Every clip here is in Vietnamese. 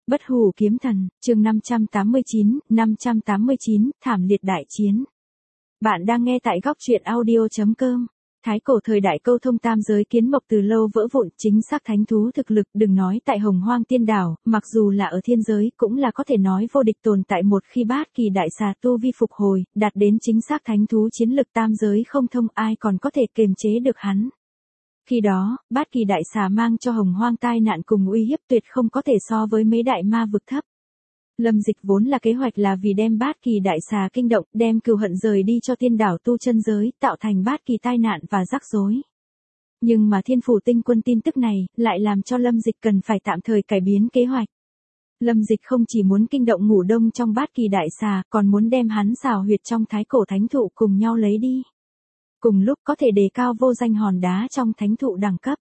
Bất hủ kiếm thần, chương 589, thảm liệt đại chiến. Bạn đang nghe tại góc truyện audio.com. Thái cổ thời đại câu thông tam giới kiến mộc từ lâu vỡ vụn, chính xác thánh thú thực lực đừng nói tại Hồng Hoang Tiên Đảo, mặc dù là ở thiên giới cũng là có thể nói vô địch tồn tại. Một khi Bát Kỳ đại xà tu vi phục hồi, đạt đến chính xác thánh thú chiến lực tam giới không thông, ai còn có thể kiềm chế được hắn. Khi đó, Bát Kỳ đại xà mang cho Hồng Hoang tai nạn cùng uy hiếp tuyệt không có thể so với mấy đại ma vực thấp. Lâm Dịch vốn là kế hoạch là vì đem Bát Kỳ đại xà kinh động, đem cừu hận rời đi cho tiên đảo tu chân giới, tạo thành Bát Kỳ tai nạn và rắc rối. Nhưng mà Thiên Phủ Tinh Quân tin tức này, lại làm cho Lâm Dịch cần phải tạm thời cải biến kế hoạch. Lâm Dịch không chỉ muốn kinh động Ngủ Đông trong Bát Kỳ đại xà, còn muốn đem hắn xào huyệt trong Thái cổ thánh thụ cùng nhau lấy đi. Cùng lúc có thể đề cao vô danh hòn đá trong thánh thụ đẳng cấp.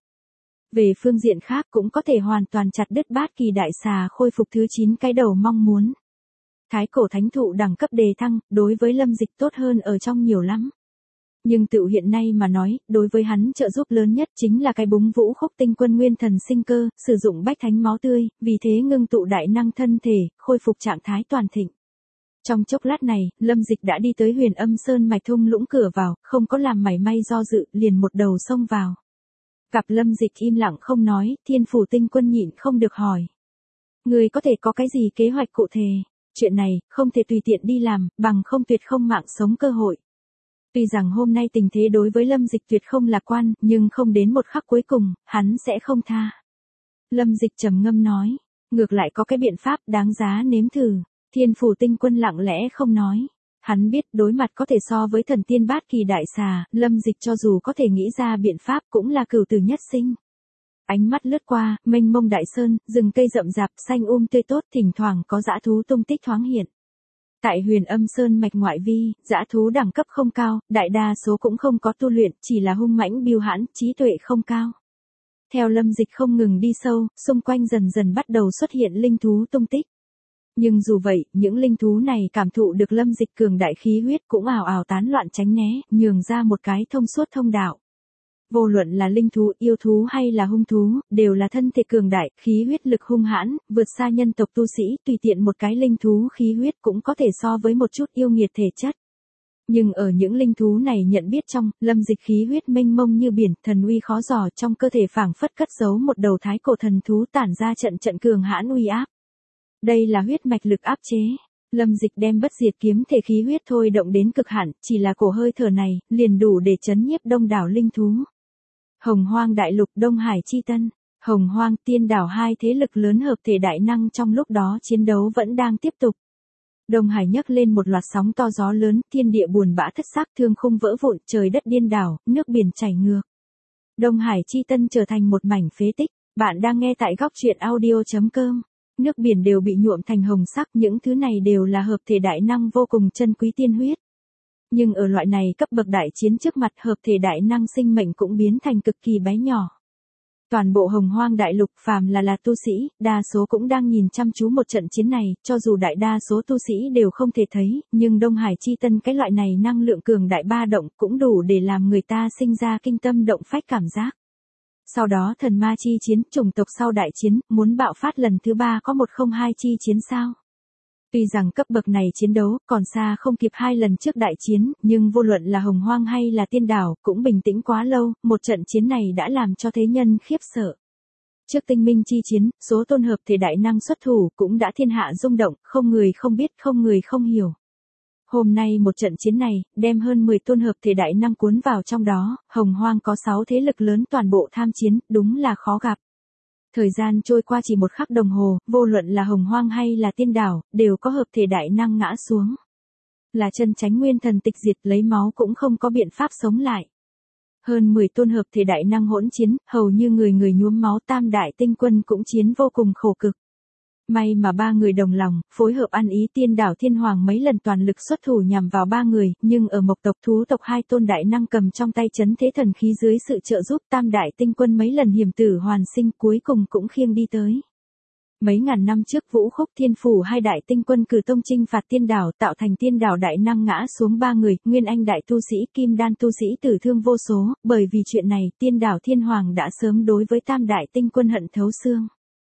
Về phương diện khác cũng có thể hoàn toàn chặt đứt Bát Kỳ đại xà khôi phục thứ 9 cái đầu mong muốn. Thái cổ thánh thụ đẳng cấp đề thăng, đối với Lâm Dịch tốt hơn ở trong nhiều lắm. Nhưng tự hiện nay mà nói, đối với hắn trợ giúp lớn nhất chính là cái búng Vũ Khúc Tinh Quân nguyên thần sinh cơ, sử dụng bách thánh máu tươi, vì thế ngưng tụ đại năng thân thể, khôi phục trạng thái toàn thịnh. Trong chốc lát này, Lâm Dịch đã đi tới Huyền Âm Sơn mạch thung lũng cửa vào, không có làm mảy may do dự, liền một đầu xông vào. Gặp Lâm Dịch im lặng không nói, Thiên Phủ Tinh Quân nhịn không được hỏi. Người có thể có cái gì kế hoạch cụ thể? Chuyện này, không thể tùy tiện đi làm, bằng không tuyệt không mạng sống cơ hội. Tuy rằng hôm nay tình thế đối với Lâm Dịch tuyệt không lạc quan, nhưng không đến một khắc cuối cùng, hắn sẽ không tha. Lâm Dịch trầm ngâm nói, ngược lại có cái biện pháp đáng giá nếm thử. Thiên Phủ Tinh Quân lặng lẽ không nói. Hắn biết đối mặt có thể so với thần tiên Bát Kỳ đại xà, Lâm Dịch cho dù có thể nghĩ ra biện pháp cũng là cửu tử nhất sinh. Ánh mắt lướt qua, mênh mông đại sơn, rừng cây rậm rạp, xanh tươi tốt, thỉnh thoảng có dã thú tung tích thoáng hiện. Tại Huyền Âm Sơn mạch ngoại vi, dã thú đẳng cấp không cao, đại đa số cũng không có tu luyện, chỉ là hung mãnh biêu hãn, trí tuệ không cao. Theo Lâm Dịch không ngừng đi sâu, xung quanh dần dần bắt đầu xuất hiện linh thú tung tích. Nhưng dù vậy, những linh thú này cảm thụ được Lâm Dịch cường đại khí huyết cũng ào ào tán loạn tránh né, nhường ra một cái thông suốt thông đạo. Vô luận là linh thú, yêu thú hay là hung thú, đều là thân thể cường đại, khí huyết lực hung hãn, vượt xa nhân tộc tu sĩ, tùy tiện một cái linh thú khí huyết cũng có thể so với một chút yêu nghiệt thể chất. Nhưng ở những linh thú này nhận biết trong, Lâm Dịch khí huyết mênh mông như biển, thần uy khó dò, trong cơ thể phảng phất cất giấu một đầu thái cổ thần thú tản ra trận cường hãn uy áp. Đây là huyết mạch lực áp chế. Lâm Dịch đem bất diệt kiếm thể khí huyết thôi động đến cực hạn, chỉ là cổ hơi thở này, liền đủ để chấn nhiếp đông đảo linh thú. Hồng Hoang đại lục, Đông Hải chi tân, Hồng Hoang Tiên Đảo, hai thế lực lớn hợp thể đại năng trong lúc đó chiến đấu vẫn đang tiếp tục. Đông Hải nhấc lên một loạt sóng to gió lớn, thiên địa buồn bã thất xác, thương khung vỡ vụn, trời đất điên đảo, nước biển chảy ngược. Đông Hải chi tân trở thành một mảnh phế tích. Bạn đang nghe tại góc truyện audio.com. Nước biển đều bị nhuộm thành hồng sắc, những thứ này đều là hợp thể đại năng vô cùng chân quý tiên huyết. Nhưng ở loại này cấp bậc đại chiến trước mặt, hợp thể đại năng sinh mệnh cũng biến thành cực kỳ bé nhỏ. Toàn bộ Hồng Hoang đại lục, phàm là tu sĩ, đa số cũng đang nhìn chăm chú một trận chiến này, cho dù đại đa số tu sĩ đều không thể thấy, nhưng Đông Hải chi tân cái loại này năng lượng cường đại ba động cũng đủ để làm người ta sinh ra kinh tâm động phách cảm giác. Sau đó thần ma chi chiến, chủng tộc sau đại chiến, muốn bạo phát lần thứ 3 có 102 chi chiến sao? Tuy rằng cấp bậc này chiến đấu còn xa không kịp 2 lần trước đại chiến, nhưng vô luận là Hồng Hoang hay là Tiên Đảo, cũng bình tĩnh quá lâu, một trận chiến này đã làm cho thế nhân khiếp sợ. Trước tinh minh chi chiến, số tôn hợp thể đại năng xuất thủ cũng đã thiên hạ rung động, không người không biết, không người không hiểu. Hôm nay một trận chiến này, đem hơn 10 tôn hợp thể đại năng cuốn vào trong đó, Hồng Hoang có 6 thế lực lớn toàn bộ tham chiến, đúng là khó gặp. Thời gian trôi qua chỉ một khắc đồng hồ, vô luận là Hồng Hoang hay là Tiên Đảo, đều có hợp thể đại năng ngã xuống. Là chân chánh nguyên thần tịch diệt, lấy máu cũng không có biện pháp sống lại. Hơn 10 tôn hợp thể đại năng hỗn chiến, hầu như người người nhuốm máu, tam đại tinh quân cũng chiến vô cùng khổ cực. May mà 3 người đồng lòng, phối hợp ăn ý, Tiên Đảo Thiên Hoàng mấy lần toàn lực xuất thủ nhằm vào 3 người, nhưng ở Mộc tộc thú tộc 2 tôn đại năng cầm trong tay chấn thế thần khí dưới sự trợ giúp, tam đại tinh quân mấy lần hiểm tử hoàn sinh, cuối cùng cũng khiêng đi tới. Mấy ngàn năm trước Vũ Khúc Thiên Phủ 2 đại tinh quân cử tông chinh phạt Tiên Đảo, tạo thành Tiên Đảo đại năng ngã xuống 3 người, Nguyên Anh đại tu sĩ, Kim Đan tu sĩ tử thương vô số, bởi vì chuyện này, Tiên Đảo Thiên Hoàng đã sớm đối với tam đại tinh quân hận thấu xương.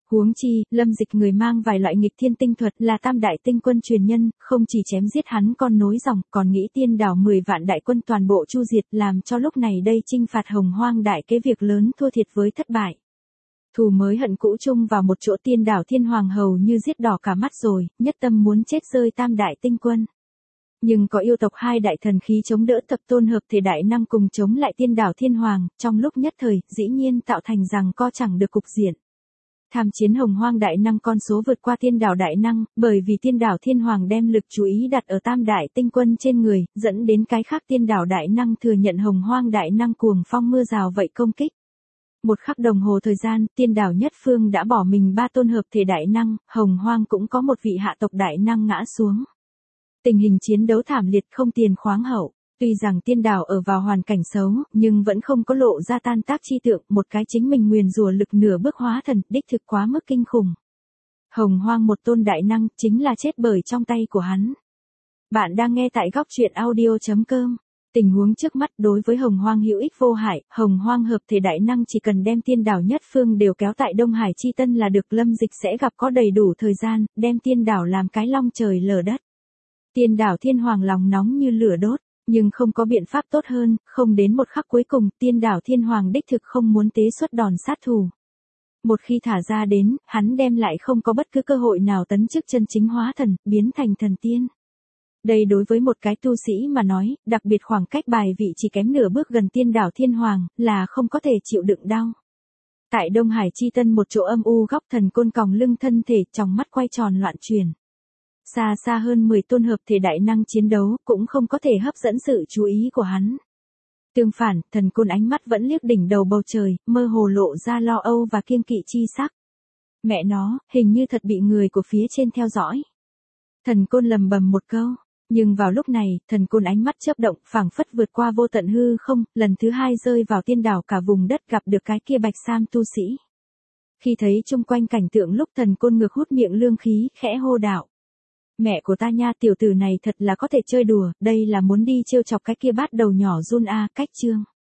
Huống chi, Lâm Dịch người mang vài loại nghịch thiên tinh thuật là tam đại tinh quân truyền nhân, không chỉ chém giết hắn con nối dòng, còn nghĩ tiên đảo 10 vạn đại quân toàn bộ chu diệt, làm cho lúc này đây chinh phạt Hồng Hoang đại kế việc lớn thua thiệt với thất bại. Thù mới hận cũ chung vào một chỗ, tiên đảo Thiên Hoàng hầu như giết đỏ cả mắt rồi, nhất tâm muốn chết rơi tam đại tinh quân. Nhưng có yêu tộc hai đại thần khí chống đỡ, tập tôn hợp thể đại năng cùng chống lại tiên đảo Thiên Hoàng, trong lúc nhất thời, dĩ nhiên tạo thành rằng co chẳng được cục diện. Tham chiến Hồng Hoang đại năng con số vượt qua tiên đảo đại năng, bởi vì tiên đảo Thiên Hoàng đem lực chú ý đặt ở tam đại tinh quân trên người, dẫn đến cái khác tiên đảo đại năng thừa nhận Hồng Hoang đại năng cuồng phong mưa rào vậy công kích. Một khắc đồng hồ thời gian, tiên đảo nhất phương đã bỏ mình 3 tôn hợp thể đại năng, Hồng Hoang cũng có một vị hạ tộc đại năng ngã xuống. Tình hình chiến đấu thảm liệt không tiền khoáng hậu. Tuy rằng tiên đảo ở vào hoàn cảnh xấu, nhưng vẫn không có lộ ra tan tác chi tượng, một cái chính mình nguyền rủa lực nửa bước hóa thần, đích thực quá mức kinh khủng. Hồng Hoang một tôn đại năng, chính là chết bởi trong tay của hắn. Bạn đang nghe tại góc truyện audio.com. Tình huống trước mắt đối với Hồng Hoang hữu ích vô hại, Hồng Hoang hợp thể đại năng chỉ cần đem tiên đảo nhất phương đều kéo tại Đông Hải Chi Tân là được, Lâm Dịch sẽ gặp có đầy đủ thời gian, đem tiên đảo làm cái long trời lở đất. Tiên đảo Thiên Hoàng lòng nóng như lửa đốt. Nhưng không có biện pháp tốt hơn, không đến một khắc cuối cùng, tiên đảo Thiên Hoàng đích thực không muốn tế xuất đòn sát thủ. Một khi thả ra đến, hắn đem lại không có bất cứ cơ hội nào tấn chức chân chính hóa thần, biến thành thần tiên. Đây đối với một cái tu sĩ mà nói, đặc biệt khoảng cách bài vị chỉ kém nửa bước gần tiên đảo Thiên Hoàng, là không có thể chịu đựng đau. Tại Đông Hải Chi Tân một chỗ âm u góc, Thần Côn còng lưng thân thể, trong mắt quay tròn loạn chuyển. Xa xa hơn 10 tôn hợp thể đại năng chiến đấu, cũng không có thể hấp dẫn sự chú ý của hắn. Tương phản, Thần Côn ánh mắt vẫn liếc đỉnh đầu bầu trời, mơ hồ lộ ra lo âu và kiêng kỵ chi sắc. Mẹ nó, hình như thật bị người của phía trên theo dõi. Thần Côn lầm bầm một câu. Nhưng vào lúc này, Thần Côn ánh mắt chớp động, phảng phất vượt qua vô tận hư không, lần thứ hai rơi vào tiên đảo cả vùng đất, gặp được cái kia bạch sam tu sĩ. Khi thấy chung quanh cảnh tượng, lúc Thần Côn ngược hút miệng lương khí, khẽ hô đạo. Mẹ của ta nha, tiểu tử này thật là có thể chơi đùa, đây là muốn đi trêu chọc cái kia bát đầu nhỏ Jun a, cách chương.